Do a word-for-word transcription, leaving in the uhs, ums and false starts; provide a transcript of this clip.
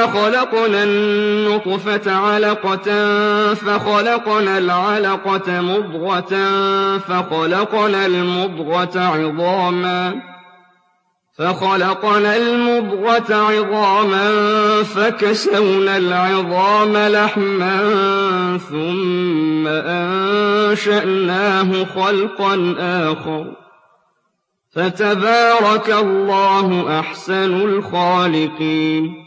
خَلَقْنَا النُّطْفَةَ عَلَقَةً فَخَلَقْنَا الْعَلَقَةَ مُضْغَةً فَخَلَقْنَا الْمُضْغَةَ عِظَامًا فَخَلَقْنَا الْمُضْغَةَ عِظَامًا فَكَسَوْنَا الْعِظَامَ لَحْمًا ثُمَّ أَنشَأْنَاهُ خَلْقًا آخَرَ ۚ فَتَبَارَكَ اللَّهُ أَحْسَنُ الْخَالِقِينَ